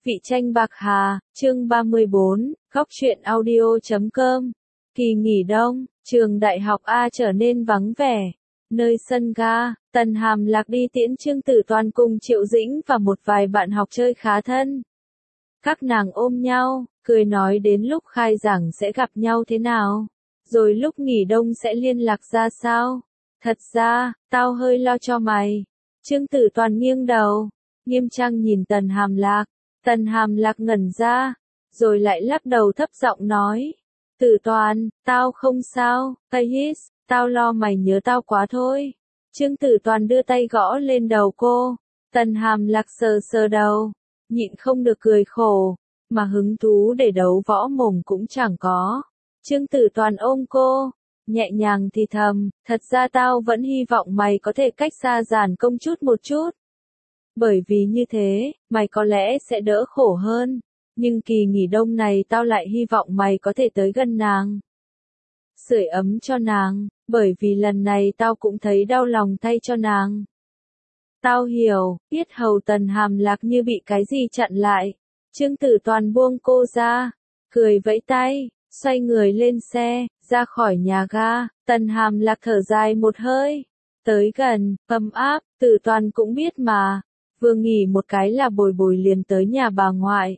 Vị tranh bạc hà, chương 34, góc truyện audio.com. Kỳ nghỉ đông, trường đại học A trở nên vắng vẻ. Nơi sân ga, Tần Hàm Lạc đi tiễn Trương Tử Toàn cùng Triệu Dĩnh và một vài bạn học chơi khá thân. Các nàng ôm nhau, cười nói đến lúc khai giảng sẽ gặp nhau thế nào, rồi lúc nghỉ đông sẽ liên lạc ra sao. Thật ra, tao hơi lo cho mày. Trương Tử Toàn nghiêng đầu, nghiêm trang nhìn Tần Hàm Lạc. Tần Hàm Lạc ngẩn ra, rồi lại lắc đầu thấp giọng nói. Tử Toàn, tao không sao, Ahis, tao lo mày nhớ tao quá thôi. Trương Tử Toàn đưa tay gõ lên đầu cô. Tần Hàm Lạc sờ sờ đầu, nhịn không được cười khổ, mà hứng thú để đấu võ mồm cũng chẳng có. Trương Tử Toàn ôm cô, nhẹ nhàng thì thầm, thật ra tao vẫn hy vọng mày có thể cách xa Giản Công chút một chút. Bởi vì như thế, mày có lẽ sẽ đỡ khổ hơn. Nhưng kỳ nghỉ đông này tao lại hy vọng mày có thể tới gần nàng. Sưởi ấm cho nàng, bởi vì lần này tao cũng thấy đau lòng thay cho nàng. Tao hiểu, yết hầu Tần Hàm Lạc như bị cái gì chặn lại. Trương Tử Toàn buông cô ra, cười vẫy tay, xoay người lên xe, ra khỏi nhà ga. Tần Hàm Lạc thở dài một hơi. Tới gần, ấm áp, Tử Toàn cũng biết mà. Vừa nghỉ một cái là bồi bồi liền tới nhà bà ngoại.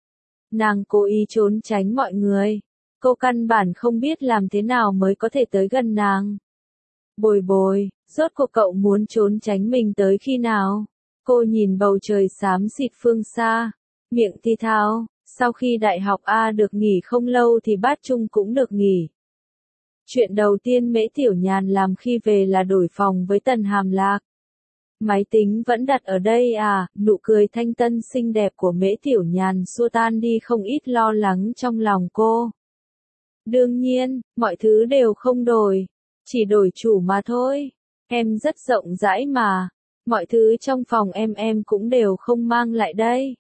Nàng cố ý trốn tránh mọi người. Cô căn bản không biết làm thế nào mới có thể tới gần nàng. Bồi bồi, rốt cuộc cậu muốn trốn tránh mình tới khi nào? Cô nhìn bầu trời xám xịt phương xa, miệng thì thào, sau khi đại học A được nghỉ không lâu thì Bát Trung cũng được nghỉ. Chuyện đầu tiên Mễ Tiểu Nhàn làm khi về là đổi phòng với Tần Hàm Lạc. Máy tính vẫn đặt ở đây à, nụ cười thanh tân xinh đẹp của Mễ Tiểu Nhàn xua tan đi không ít lo lắng trong lòng cô. Đương nhiên, mọi thứ đều không đổi, chỉ đổi chủ mà thôi. Em rất rộng rãi mà, mọi thứ trong phòng em cũng đều không mang lại đây.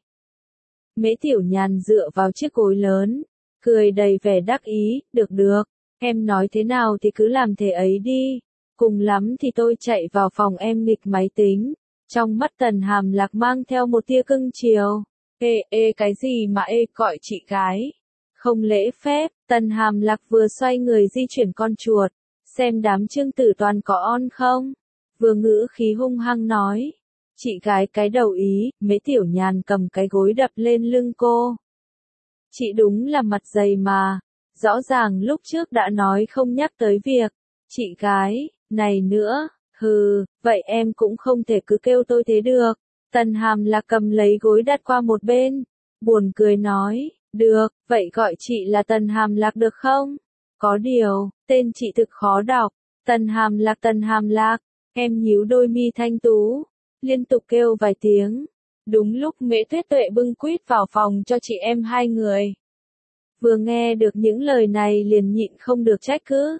Mễ Tiểu Nhàn dựa vào chiếc gối lớn, cười đầy vẻ đắc ý, được, em nói thế nào thì cứ làm thế ấy đi. Cùng lắm thì tôi chạy vào phòng em nghịch máy tính. Trong mắt Tần Hàm Lạc mang theo một tia cưng chiều. Cái gì mà gọi chị gái? Không lễ phép. Tần Hàm Lạc vừa xoay người di chuyển con chuột, xem đám Trương Tử Toàn có on không. Vừa ngữ khí hung hăng nói. Chị gái cái đầu ý. Mễ Tiểu Nhàn cầm cái gối đập lên lưng cô. Chị đúng là mặt dày mà. Rõ ràng lúc trước đã nói không nhắc tới việc. Chị gái, này nữa, vậy em cũng không thể cứ kêu tôi thế được. Tần Hàm Lạc cầm lấy gối đặt qua một bên, buồn cười nói, được, vậy gọi chị là Tần Hàm Lạc được không? Có điều, tên chị thực khó đọc. Tần Hàm Lạc, em nhíu đôi mi thanh tú, liên tục kêu vài tiếng. Đúng lúc Mễ Tuyết Tuệ bưng quýt vào phòng cho chị em hai người. Vừa nghe được những lời này liền nhịn không được trách cứ.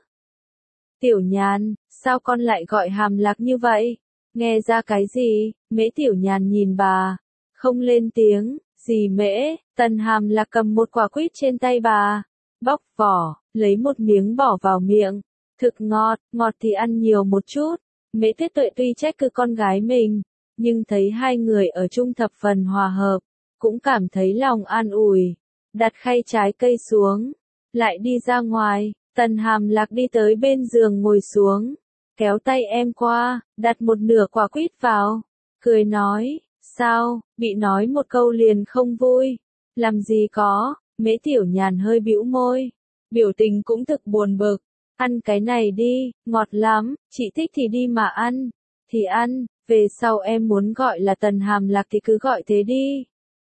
Tiểu Nhàn, sao con lại gọi Hàm Lạc như vậy? Nghe ra cái gì? Mễ Tiểu Nhàn nhìn bà, không lên tiếng. Gì Mễ? Tần Hàm Lạc cầm một quả quýt trên tay bà, bóc vỏ, lấy một miếng bỏ vào miệng. Thực ngọt thì ăn nhiều một chút. Mễ Tuyết Tuệ tuy trách cứ con gái mình, nhưng thấy hai người ở chung thập phần hòa hợp, cũng cảm thấy lòng an ủi. Đặt khay trái cây xuống, lại đi ra ngoài. Tần Hàm Lạc đi tới bên giường ngồi xuống, kéo tay em qua, đặt một nửa quả quýt vào, cười nói, sao, bị nói một câu liền không vui, làm gì có. Mễ Tiểu Nhàn hơi bĩu môi, biểu tình cũng thực buồn bực, ăn cái này đi, ngọt lắm, chị thích thì đi mà ăn, thì ăn, về sau em muốn gọi là Tần Hàm Lạc thì cứ gọi thế đi.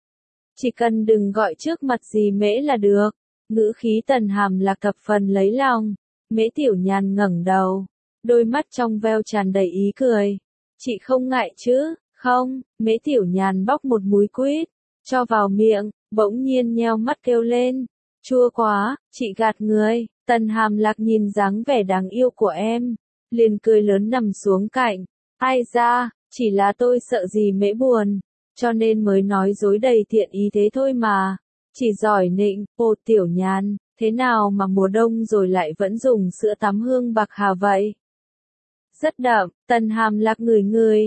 Chỉ cần đừng gọi trước mặt gì Mễ là được. Ngữ khí Tần Hàm Lạc thập phần lấy lòng. Mễ Tiểu Nhàn ngẩng đầu, đôi mắt trong veo tràn đầy ý cười. Chị không ngại chứ? Không. Mễ Tiểu Nhàn bóc một múi quýt, cho vào miệng, bỗng nhiên nheo mắt kêu lên. Chua quá, chị gạt người. Tần Hàm Lạc nhìn dáng vẻ đáng yêu của em, liền cười lớn nằm xuống cạnh. Ai ra, chỉ là tôi sợ gì Mễ buồn, cho nên mới nói dối đầy thiện ý thế thôi mà. Chỉ giỏi nịnh. Tiểu Nhàn, thế nào mà mùa đông rồi lại vẫn dùng sữa tắm hương bạc hà vậy? Rất đậm. Tần Hàm Lạc ngửi,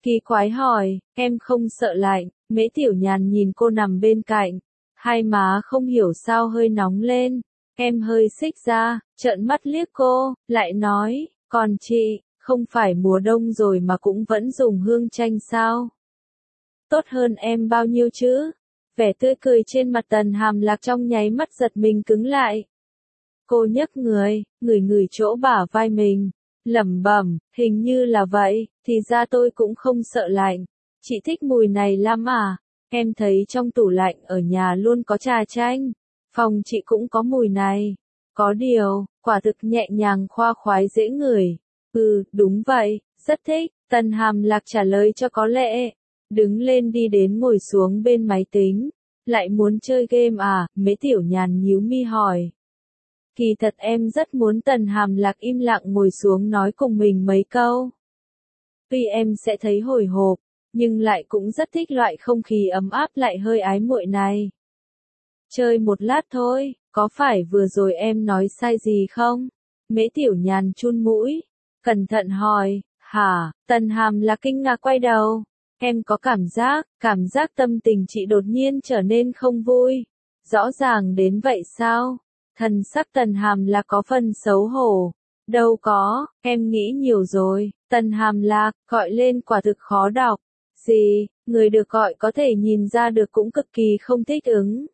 Kỳ quái hỏi, em không sợ lạnh, Mễ Tiểu Nhàn nhìn cô nằm bên cạnh. Hai má không hiểu sao hơi nóng lên. Em hơi xích ra, trợn mắt liếc cô, lại nói, còn chị, không phải mùa đông rồi mà cũng vẫn dùng hương chanh sao? Tốt hơn em bao nhiêu chứ? Vẻ tươi cười trên mặt Tần Hàm Lạc trong nháy mắt giật mình cứng lại. Cô nhấc người, ngửi chỗ bả vai mình, lẩm bẩm, hình như là vậy, thì ra tôi cũng không sợ lạnh. Chị thích mùi này lắm à? Em thấy trong tủ lạnh ở nhà luôn có trà chanh, phòng chị cũng có mùi này. Có điều, quả thực nhẹ nhàng khoa khoái dễ ngửi. Ừ, đúng vậy, rất thích, Tần Hàm Lạc trả lời cho có lẽ. Đứng lên đi đến ngồi xuống bên máy tính. Lại muốn chơi game à? Mễ Tiểu Nhàn nhíu mi hỏi. Kỳ thật em rất muốn Tần Hàm Lạc im lặng ngồi xuống nói cùng mình mấy câu. Tuy em sẽ thấy hồi hộp, nhưng lại cũng rất thích loại không khí ấm áp lại hơi ái muội này. Chơi một lát thôi, có phải vừa rồi em nói sai gì không? Mễ Tiểu Nhàn chun mũi, cẩn thận hỏi, hả? Tần Hàm Lạc kinh ngạc quay đầu. Em có cảm giác tâm tình chị đột nhiên trở nên không vui. Rõ ràng đến vậy sao? Thần sắc Tần Hàm Lạc có phần xấu hổ. Đâu có, em nghĩ nhiều rồi. Tần Hàm Lạc, gọi lên quả thực khó đọc. Gì, người được gọi có thể nhìn ra được cũng cực kỳ không thích ứng.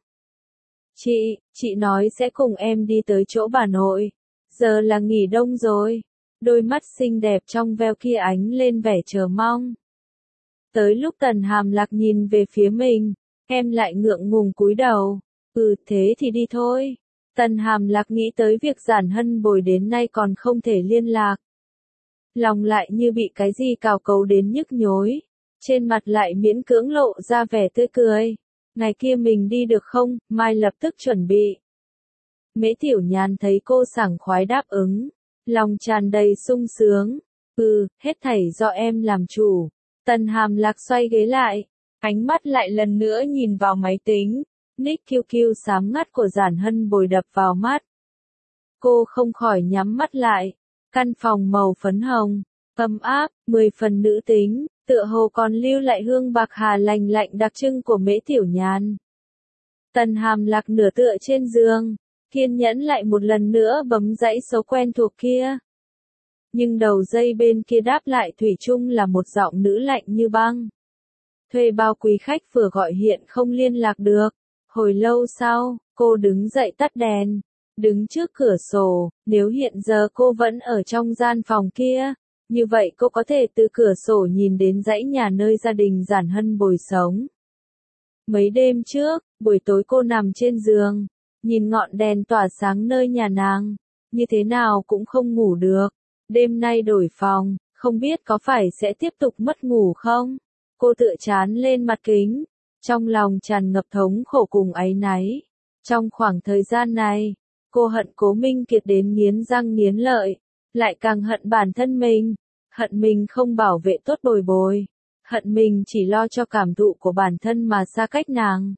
Chị nói sẽ cùng em đi tới chỗ bà nội. Giờ là nghỉ đông rồi. Đôi mắt xinh đẹp trong veo kia ánh lên vẻ chờ mong. Tới lúc Tần Hàm Lạc nhìn về phía mình, em lại ngượng ngùng cúi đầu. Ừ, thế thì đi thôi. Tần Hàm Lạc nghĩ tới việc Giản Hân Bồi đến nay còn không thể liên lạc. Lòng lại như bị cái gì cào cấu đến nhức nhối. Trên mặt lại miễn cưỡng lộ ra vẻ tươi cười. Ngày kia mình đi được không? Mai lập tức chuẩn bị. Mễ Tiểu Nhàn thấy cô sảng khoái đáp ứng. Lòng tràn đầy sung sướng. Ừ, hết thảy do em làm chủ. Tần Hàm Lạc xoay ghế lại. Ánh mắt lại lần nữa nhìn vào máy tính. Nick QQ xám ngắt của Giản Hân Bồi đập vào mắt. Cô không khỏi nhắm mắt lại. Căn phòng màu phấn hồng, ấm áp, 10 phần nữ tính, tựa hồ còn lưu lại hương bạc hà lành lạnh đặc trưng của Mễ Tiểu Nhàn. Tần Hàm Lạc nửa tựa trên giường, kiên nhẫn lại một lần nữa bấm dãy số quen thuộc kia. Nhưng đầu dây bên kia đáp lại thủy chung là một giọng nữ lạnh như băng. Thuê bao quý khách vừa gọi hiện không liên lạc được. Hồi lâu sau, cô đứng dậy tắt đèn, đứng trước cửa sổ, nếu hiện giờ cô vẫn ở trong gian phòng kia, như vậy cô có thể từ cửa sổ nhìn đến dãy nhà nơi gia đình Giản Hân Bồi sống. Mấy đêm trước, buổi tối cô nằm trên giường, nhìn ngọn đèn tỏa sáng nơi nhà nàng, như thế nào cũng không ngủ được. Đêm nay đổi phòng, không biết có phải sẽ tiếp tục mất ngủ không? Cô tựa chán lên mặt kính, trong lòng tràn ngập thống khổ cùng áy náy. Trong khoảng thời gian này, cô hận Cố Minh Kiệt đến nghiến răng nghiến lợi, lại càng hận bản thân mình, hận mình không bảo vệ tốt Bồi Bồi, hận mình chỉ lo cho cảm thụ của bản thân mà xa cách nàng.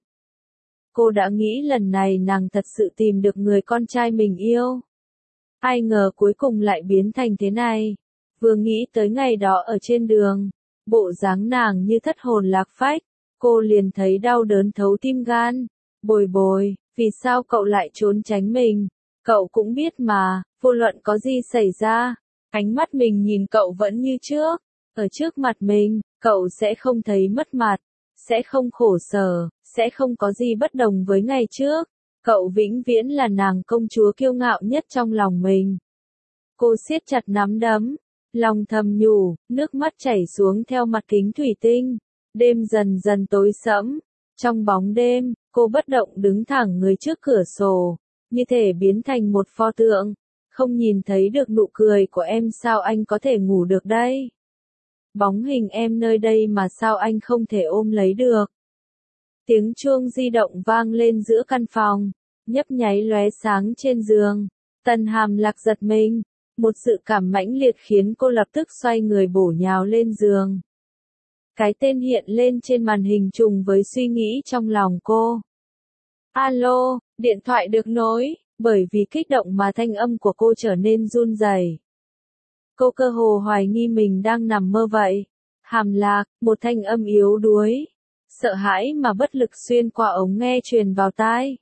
Cô đã nghĩ lần này nàng thật sự tìm được người con trai mình yêu. Ai ngờ cuối cùng lại biến thành thế này. Vừa nghĩ tới ngày đó ở trên đường, bộ dáng nàng như thất hồn lạc phách, cô liền thấy đau đớn thấu tim gan. Bồi Bồi, vì sao cậu lại trốn tránh mình? Cậu cũng biết mà, vô luận có gì xảy ra, ánh mắt mình nhìn cậu vẫn như trước. Ở trước mặt mình, cậu sẽ không thấy mất mặt, sẽ không khổ sở, sẽ không có gì bất đồng với ngày trước. Cậu vĩnh viễn là nàng công chúa kiêu ngạo nhất trong lòng mình. Cô siết chặt nắm đấm, lòng thầm nhủ, nước mắt chảy xuống theo mặt kính thủy tinh. Đêm dần dần tối sẫm, trong bóng đêm, cô bất động đứng thẳng người trước cửa sổ, như thể biến thành một pho tượng. Không nhìn thấy được nụ cười của em sao anh có thể ngủ được đây? Bóng hình em nơi đây mà sao anh không thể ôm lấy được? Tiếng chuông di động vang lên giữa căn phòng, nhấp nháy lóe sáng trên giường. Tần Hàm Lạc giật mình, một sự cảm mãnh liệt khiến cô lập tức xoay người bổ nhào lên giường. Cái tên hiện lên trên màn hình trùng với suy nghĩ trong lòng cô. Alo, điện thoại được nối, bởi vì kích động mà thanh âm của cô trở nên run rẩy. Cô cơ hồ hoài nghi mình đang nằm mơ vậy. Hàm Lạc, một thanh âm yếu đuối, sợ hãi mà bất lực xuyên qua ống nghe truyền vào tai.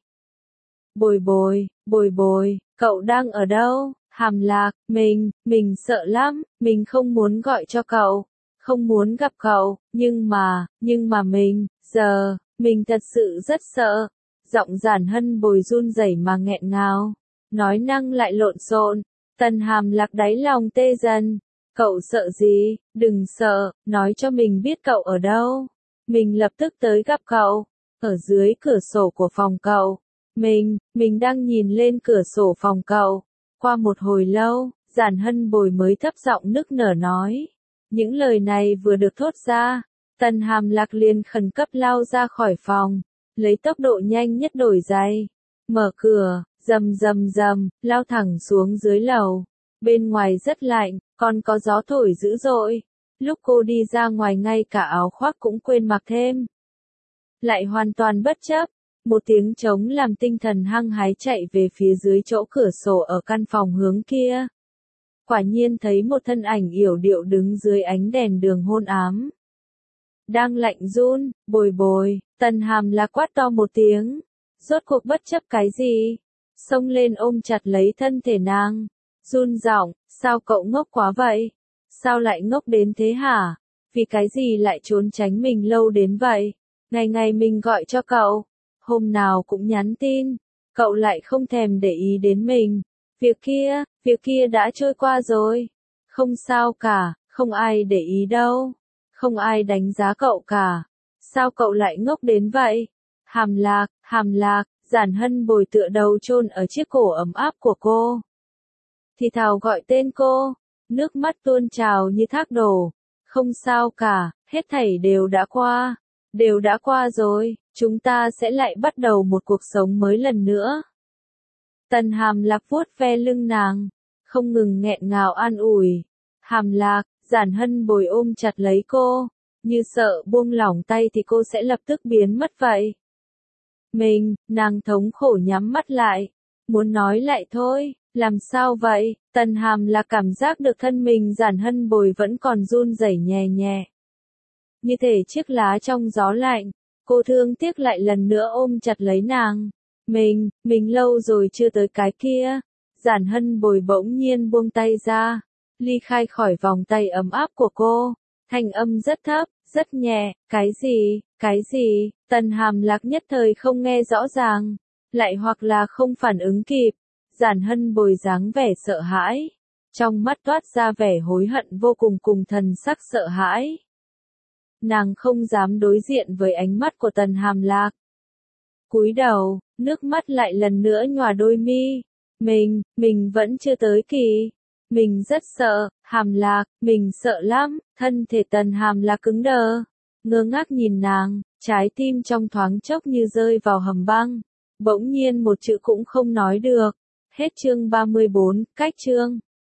Bồi bồi, cậu đang ở đâu? Hàm Lạc, mình sợ lắm, mình không muốn gọi cho cậu, không muốn gặp cậu, nhưng mà mình thật sự rất sợ. Giọng Giản Hân Bồi run rẩy mà nghẹn ngào, nói năng lại lộn xộn. Tần Hàm Lạc đáy lòng tê dần. Cậu sợ gì? Đừng sợ, nói cho mình biết cậu ở đâu. Mình lập tức tới gặp cậu, ở dưới cửa sổ của phòng cậu. Mình đang nhìn lên cửa sổ phòng cậu. Qua một hồi lâu, Giản Hân Bồi mới thấp giọng nức nở nói. Những lời này vừa được thốt ra, Tần Hàm Lạc liền khẩn cấp lao ra khỏi phòng, lấy tốc độ nhanh nhất đổi giày, mở cửa, rầm, lao thẳng xuống dưới lầu. Bên ngoài rất lạnh, còn có gió thổi dữ dội. Lúc cô đi ra ngoài ngay cả áo khoác cũng quên mặc thêm. Lại hoàn toàn bất chấp, một tiếng trống làm tinh thần hăng hái chạy về phía dưới chỗ cửa sổ ở căn phòng hướng kia. Quả nhiên thấy một thân ảnh yểu điệu đứng dưới ánh đèn đường hôn ám. Đang lạnh run, bồi, Tần Hàm Lạc quát to một tiếng. Rốt cuộc bất chấp cái gì? Xông lên ôm chặt lấy thân thể nàng. Run giọng, sao cậu ngốc quá vậy? Sao lại ngốc đến thế hả? Vì cái gì lại trốn tránh mình lâu đến vậy? Ngày ngày mình gọi cho cậu, hôm nào cũng nhắn tin, cậu lại không thèm để ý đến mình. Việc kia đã trôi qua rồi. Không sao cả, không ai để ý đâu. Không ai đánh giá cậu cả. Sao cậu lại ngốc đến vậy? Hàm Lạc, Giản Hân Bồi tựa đầu chôn ở chiếc cổ ấm áp của cô. Thì thào gọi tên cô, nước mắt tuôn trào như thác đổ. Không sao cả, hết thảy đều đã qua rồi, chúng ta sẽ lại bắt đầu một cuộc sống mới lần nữa. Tần Hàm Lạc vuốt ve lưng nàng, không ngừng nghẹn ngào an ủi. Hàm Lạc, Giản Hân Bồi ôm chặt lấy cô, như sợ buông lỏng tay thì cô sẽ lập tức biến mất vậy. Nàng thống khổ nhắm mắt lại, muốn nói lại thôi, làm sao vậy? Tần Hàm Lạc cảm giác được thân mình Giản Hân Bồi vẫn còn run rẩy nhẹ nhẹ. Như thể chiếc lá trong gió lạnh, cô thương tiếc lại lần nữa ôm chặt lấy nàng. Mình lâu rồi chưa tới cái kia. Giản Hân Bồi bỗng nhiên buông tay ra, ly khai khỏi vòng tay ấm áp của cô. Thanh âm rất thấp, rất nhẹ, cái gì, Tần Hàm Lạc nhất thời không nghe rõ ràng, lại hoặc là không phản ứng kịp. Giản Hân Bồi dáng vẻ sợ hãi, trong mắt toát ra vẻ hối hận vô cùng cùng thần sắc sợ hãi. Nàng không dám đối diện với ánh mắt của Tần Hàm Lạc. Cúi đầu, nước mắt lại lần nữa nhòa đôi mi. Mình vẫn chưa tới kỳ. Mình rất sợ, Hàm Lạc, mình sợ lắm. Thân thể Tần Hàm Lạc cứng đờ, ngơ ngác nhìn nàng, trái tim trong thoáng chốc như rơi vào hầm băng. Bỗng nhiên một chữ cũng không nói được. Hết chương 34, cách chương.